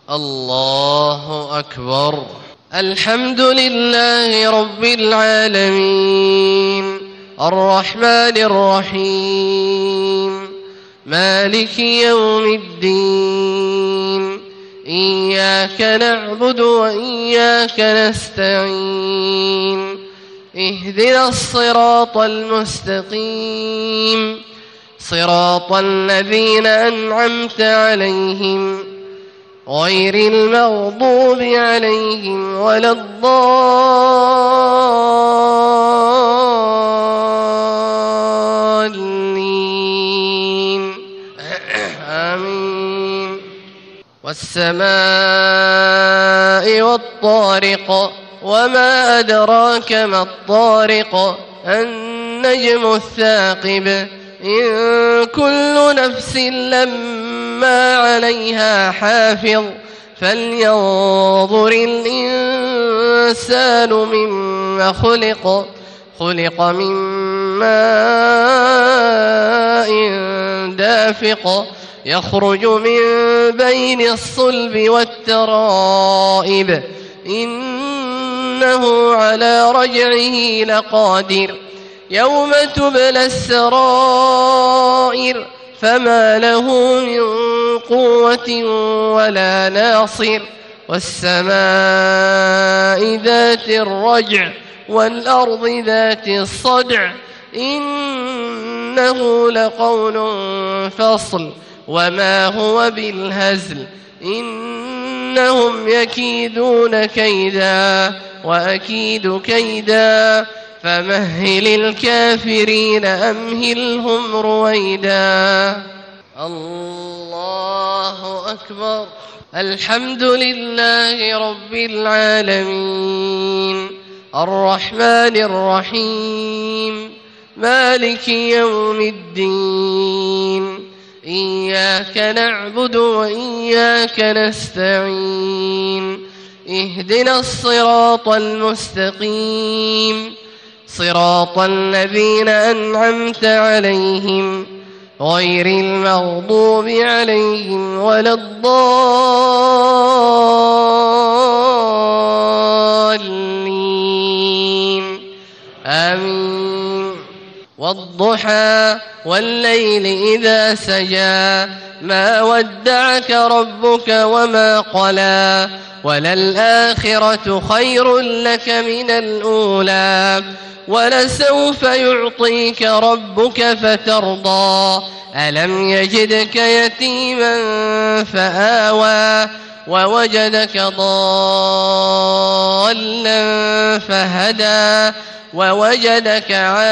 الله أكبر. الحمد لله رب العالمين الرحمن الرحيم مالك يوم الدين إياك نعبد وإياك نستعين اهدنا الصراط المستقيم صراط الذين أنعمت عليهم غير المغضوب عليهم ولا الضالين آمين. والسماء والطارق وما أدراك ما الطارق النجم الثاقب إن كل نفس لما عليها حافظ فلينظر الإنسان مما خلق من ماء دافق يخرج من بين الصلب والترائب إنه على رجعه لقادر يوم تبلى السرائر فما له من قوة ولا ناصر والسماء ذات الرجع والأرض ذات الصدع إنه لقول فصل وما هو بالهزل إنهم يكيدون كيدا وأكيد كيدا فمهل الكافرين أمهلهم رويدا. الله أكبر. الحمد لله رب العالمين الرحمن الرحيم مالك يوم الدين إياك نعبد وإياك نستعين اهدنا الصراط المستقيم صراط الذين أنعمت عليهم غير المغضوب عليهم ولا الضالين آمين. والضحى والليل إذا سجى ما ودعك ربك وما قلى وللآخرة خير لك من الأولى ولسوف يعطيك ربك فترضى ألم يجدك يتيما فآوى ووجدك ضالا فهدى ووجدك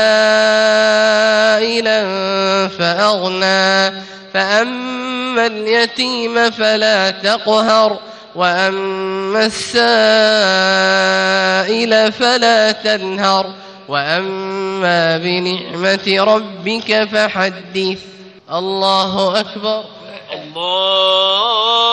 عائلا فأغنى فأما اليتيم فلا تقهر وأما السائل فلا تنهر وأما بنعمة ربك فحدث. الله أكبر. الله